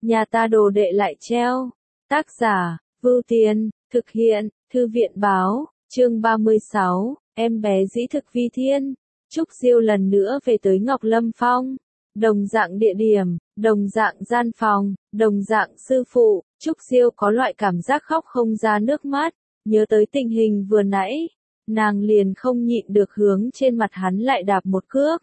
nhà ta đồ đệ lại treo. Tác giả, Vưu Tiên, thực hiện, Thư viện báo, chương 36, em bé dĩ thực vi thiên. Trúc Diêu lần nữa về tới Ngọc Lâm Phong. Đồng dạng địa điểm, đồng dạng gian phòng, đồng dạng sư phụ, Trúc Diêu có loại cảm giác khóc không ra nước mắt, nhớ tới tình hình vừa nãy, nàng liền không nhịn được hướng trên mặt hắn lại đạp một cước.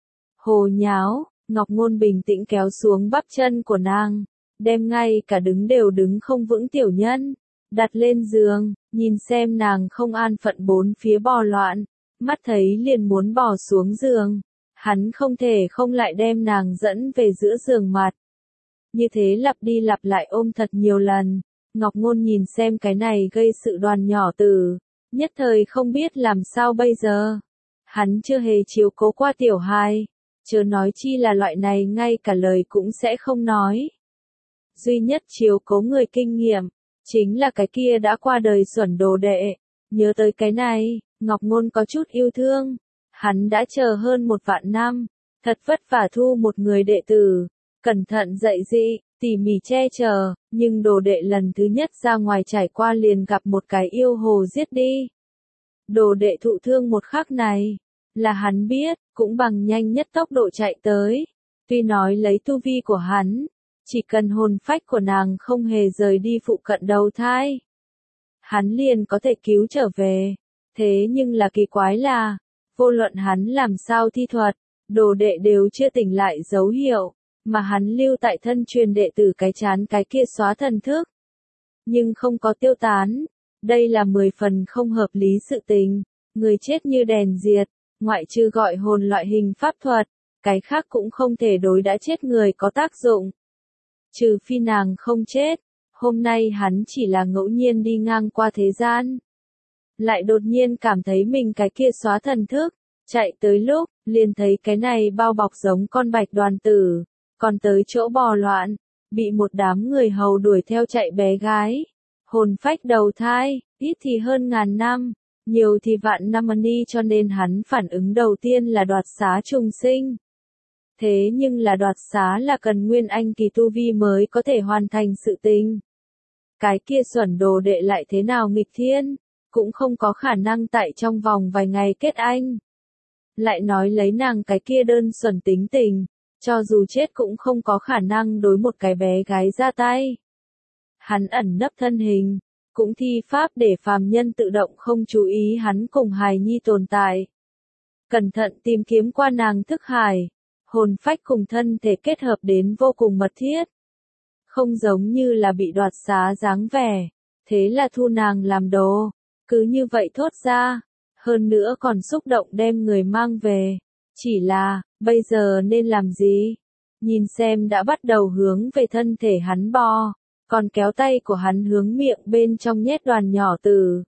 Hồ nháo, Ngọc Ngôn bình tĩnh kéo xuống bắp chân của nàng, đem ngay cả đứng đều đứng không vững tiểu nhân, đặt lên giường, nhìn xem nàng không an phận bốn phía bò loạn, mắt thấy liền muốn bò xuống giường. Hắn không thể không lại đem nàng dẫn về giữa giường mặt. Như thế lặp đi lặp lại ôm thật nhiều lần, Ngọc Ngôn nhìn xem cái này gây sự đoàn nhỏ tử, nhất thời không biết làm sao bây giờ. Hắn chưa hề chiếu cố qua tiểu hài, chớ nói chi là loại này ngay cả lời cũng sẽ không nói. Duy nhất chiếu cố người kinh nghiệm, chính là cái kia đã qua đời xuẩn đồ đệ. Nhớ tới cái này, Ngọc Ngôn có chút yêu thương. Hắn đã chờ hơn 1 vạn năm, thật vất vả thu một người đệ tử, cẩn thận dạy dĩ, tỉ mỉ che chở, nhưng đồ đệ lần thứ nhất ra ngoài trải qua liền gặp một cái yêu hồ giết đi. Đồ đệ thụ thương một khắc này, là hắn biết, cũng bằng nhanh nhất tốc độ chạy tới. Tuy nói lấy tu vi của hắn, chỉ cần hồn phách của nàng không hề rời đi phụ cận đầu thai, hắn liền có thể cứu trở về. Thế nhưng là kỳ quái là, vô luận hắn làm sao thi thuật, đồ đệ đều chưa tỉnh lại dấu hiệu, mà hắn lưu tại thân truyền đệ tử cái chán cái kia xóa thần thức. Nhưng không có tiêu tán, đây là 10 phần không hợp lý sự tình, người chết như đèn diệt, ngoại trừ gọi hồn loại hình pháp thuật, cái khác cũng không thể đối đã chết người có tác dụng. Trừ phi nàng không chết, hôm nay hắn chỉ là ngẫu nhiên đi ngang qua thế gian. Lại đột nhiên cảm thấy mình cái kia xóa thần thức, chạy tới lúc, liền thấy cái này bao bọc giống con bạch đoàn tử, còn tới chỗ bò loạn, bị một đám người hầu đuổi theo chạy bé gái. Hồn phách đầu thai, ít thì hơn 1000 năm, nhiều thì vạn năm đi, cho nên hắn phản ứng đầu tiên là đoạt xá trùng sinh. Thế nhưng là đoạt xá là cần nguyên anh kỳ tu vi mới có thể hoàn thành sự tình. Cái kia xuẩn đồ đệ lại thế nào nghịch thiên, cũng không có khả năng tại trong vòng vài ngày kết anh. Lại nói lấy nàng cái kia đơn xuẩn tính tình, cho dù chết cũng không có khả năng đối một cái bé gái ra tay. Hắn ẩn nấp thân hình, cũng thi pháp để phàm nhân tự động không chú ý hắn cùng hài nhi tồn tại. Cẩn thận tìm kiếm qua nàng thức hải, hồn phách cùng thân thể kết hợp đến vô cùng mật thiết. Không giống như là bị đoạt xá dáng vẻ, thế là thu nàng làm đồ, cứ như vậy thốt ra. Hơn nữa còn xúc động đem người mang về. Chỉ là, bây giờ nên làm gì? Nhìn xem đã bắt đầu hướng về thân thể hắn bò, còn kéo tay của hắn hướng miệng bên trong nhét đoàn nhỏ tử.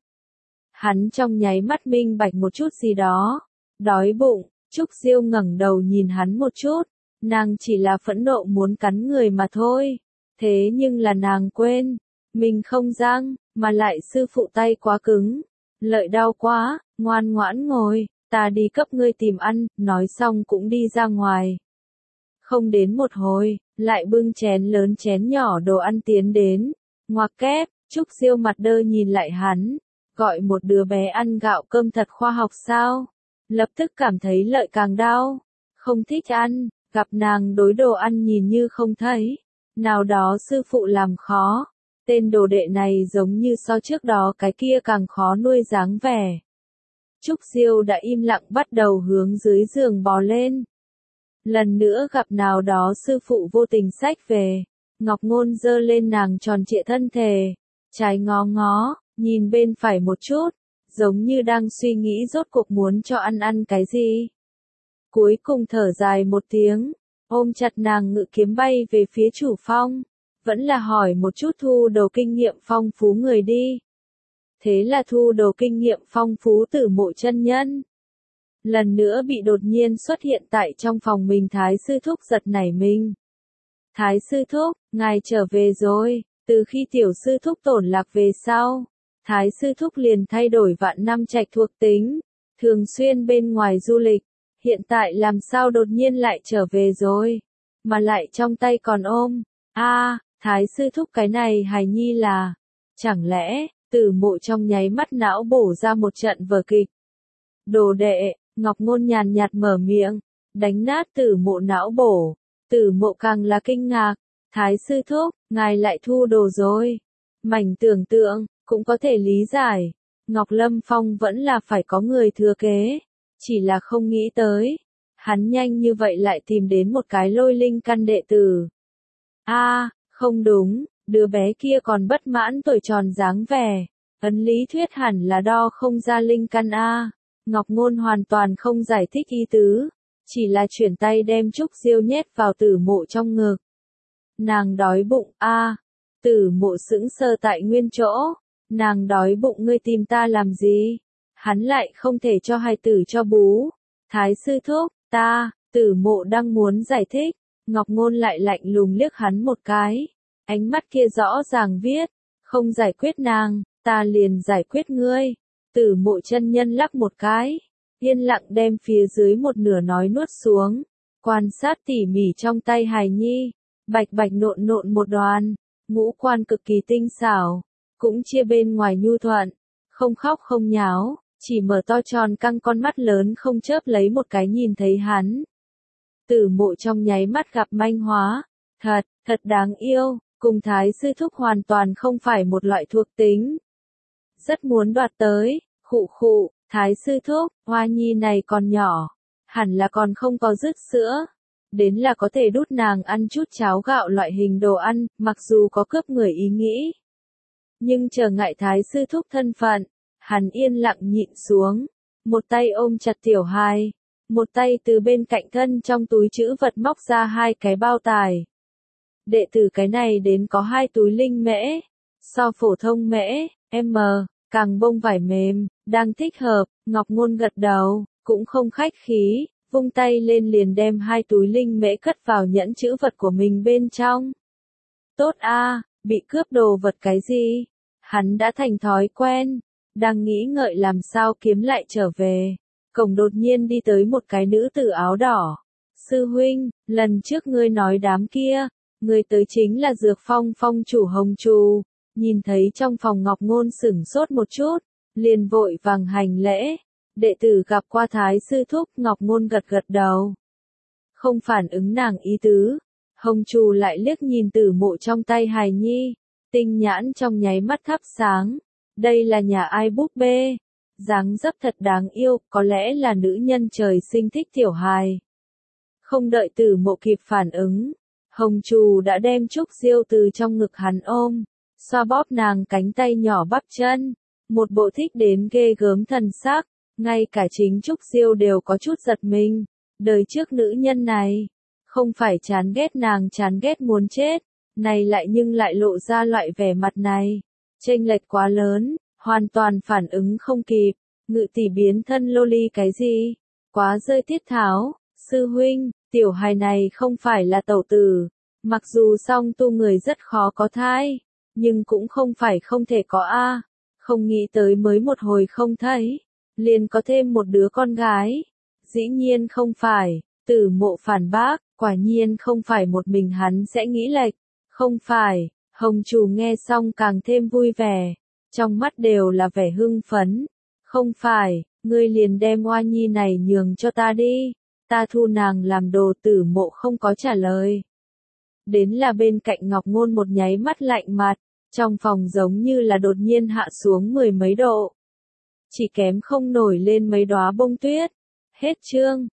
Hắn trong nháy mắt minh bạch một chút gì đó. Đói bụng, Trúc Diêu ngẩng đầu nhìn hắn một chút. Nàng chỉ là phẫn nộ muốn cắn người mà thôi. Thế nhưng là nàng quên, mình không răng, mà lại sư phụ tay quá cứng. Lợi đau quá, ngoan ngoãn ngồi, ta đi cấp ngươi tìm ăn, nói xong cũng đi ra ngoài. Không đến một hồi, lại bưng chén lớn chén nhỏ đồ ăn tiến đến, ngoặc kép, Trúc Diêu mặt đơ nhìn lại hắn, gọi một đứa bé ăn gạo cơm thật khoa học sao, lập tức cảm thấy lợi càng đau, không thích ăn, gặp nàng đối đồ ăn nhìn như không thấy, nào đó sư phụ làm khó. Tên đồ đệ này giống như so trước đó cái kia càng khó nuôi dáng vẻ. Trúc Diêu đã im lặng bắt đầu hướng dưới giường bò lên. Lần nữa gặp nào đó sư phụ vô tình xách về. Ngọc Ngôn giơ lên nàng tròn trịa thân thể. Trái ngó ngó, nhìn bên phải một chút. Giống như đang suy nghĩ rốt cuộc muốn cho ăn cái gì. Cuối cùng thở dài một tiếng. Ôm chặt nàng ngự kiếm bay về phía chủ phong. Vẫn là hỏi một chút thu đầu kinh nghiệm phong phú người đi. Thế là thu đầu kinh nghiệm phong phú Tử Mộ chân nhân. Lần nữa bị đột nhiên xuất hiện tại trong phòng mình. Thái sư thúc giật nảy mình. Thái sư thúc, ngài trở về rồi, từ khi tiểu sư thúc tổn lạc về sau. Thái sư thúc liền thay đổi vạn năm trạch thuộc tính, thường xuyên bên ngoài du lịch. Hiện tại làm sao đột nhiên lại trở về rồi, mà lại trong tay còn ôm Thái sư thúc cái này hài nhi là, chẳng lẽ, Tử Mộ trong nháy mắt não bổ ra một trận vở kịch. Đồ đệ, Ngọc Ngôn nhàn nhạt mở miệng, đánh nát Tử Mộ não bổ. Tử Mộ càng là kinh ngạc, Thái sư thúc, ngài lại thu đồ rồi. Mảnh tưởng tượng, cũng có thể lý giải, Ngọc Lâm Phong vẫn là phải có người thừa kế, chỉ là không nghĩ tới. Hắn nhanh như vậy lại tìm đến một cái lôi linh căn đệ tử. Không đúng, đứa bé kia còn bất mãn tuổi tròn dáng vẻ. Ấn lý thuyết hẳn là đo không ra linh căn Ngọc Ngôn hoàn toàn không giải thích ý tứ, chỉ là chuyển tay đem Trúc Diêu nhét vào Tử Mộ trong ngực. Nàng đói bụng Tử Mộ sững sờ tại nguyên chỗ. Nàng đói bụng ngươi tìm ta làm gì? Hắn lại không thể cho hài tử cho bú. Thái sư thúc, Tử Mộ đang muốn giải thích, Ngọc Ngôn lại lạnh lùng liếc hắn một cái. Ánh mắt kia rõ ràng viết, không giải quyết nàng, ta liền giải quyết ngươi. Tử Mộ chân nhân lắc một cái, yên lặng đem phía dưới một nửa nói nuốt xuống, quan sát tỉ mỉ trong tay hài nhi, bạch bạch nộn nộn một đoàn, ngũ quan cực kỳ tinh xảo, cũng chia bên ngoài nhu thuận, không khóc không nháo, chỉ mở to tròn căng con mắt lớn không chớp lấy một cái nhìn thấy hắn. Tử Mộ trong nháy mắt gặp manh hóa, thật đáng yêu, cùng Thái sư thúc hoàn toàn không phải một loại thuộc tính. Rất muốn đoạt tới, khụ, Thái sư thúc, hoa nhi này còn nhỏ, hẳn là còn không có dứt sữa, đến là có thể đút nàng ăn chút cháo gạo loại hình đồ ăn, mặc dù có cướp người ý nghĩ. Nhưng trở ngại Thái sư thúc thân phận, hắn yên lặng nhịn xuống, một tay ôm chặt tiểu hài, một tay từ bên cạnh thân trong túi trữ vật móc ra 2 cái bao tải. Đệ tử cái này đến có 2 túi linh mễ, so phổ thông mễ, càng bông vải mềm, đang thích hợp. Ngọc Ngôn gật đầu, cũng không khách khí, vung tay lên liền đem 2 túi linh mễ cất vào nhẫn trữ vật của mình bên trong. Tốt bị cướp đồ vật cái gì? Hắn đã thành thói quen, đang nghĩ ngợi làm sao kiếm lại trở về. Cổng đột nhiên đi tới một cái nữ tử áo đỏ. Sư huynh, lần trước ngươi nói đám kia, người tới chính là Dược Phong phong chủ Hồng Trù. Nhìn thấy trong phòng Ngọc Ngôn sửng sốt một chút, liền vội vàng hành lễ. Đệ tử gặp qua Thái sư thúc. Ngọc Ngôn gật gật đầu, không phản ứng nàng ý tứ. Hồng Trù lại liếc nhìn Tử Mộ trong tay hài nhi, tinh nhãn trong nháy mắt thắp sáng. Đây là nhà ai búp bê? Dáng dấp thật đáng yêu, có lẽ là nữ nhân trời sinh thích tiểu hài. Không đợi Tử Mộ kịp phản ứng, Hồng Trù đã đem Trúc Diêu từ trong ngực hắn ôm, xoa bóp nàng cánh tay nhỏ bắp chân, một bộ thích đến ghê gớm thần sắc, ngay cả chính Trúc Diêu đều có chút giật mình. Đời trước nữ nhân này, không phải chán ghét nàng chán ghét muốn chết, này lại nhưng lại lộ ra loại vẻ mặt này, chênh lệch quá lớn, hoàn toàn phản ứng không kịp. Ngự tỷ biến thân loli cái gì? Quá rơi tiết tháo. Sư huynh, tiểu hài này không phải là tẩu tử, mặc dù song tu người rất khó có thai, nhưng cũng không phải không thể có không nghĩ tới mới một hồi không thấy, liền có thêm một đứa con gái. Dĩ nhiên không phải. Tử Mộ phản bác, quả nhiên không phải một mình hắn sẽ nghĩ lệch, không phải. Hồng Trù nghe xong càng thêm vui vẻ, trong mắt đều là vẻ hưng phấn. Không phải, ngươi liền đem oa nhi này nhường cho ta đi, ta thu nàng làm đồ. Tử Mộ không có trả lời. Đến là bên cạnh Ngọc Ngôn một nháy mắt lạnh mặt, trong phòng giống như là đột nhiên hạ xuống 10 mấy độ. Chỉ kém không nổi lên mấy đóa bông tuyết. Hết chương.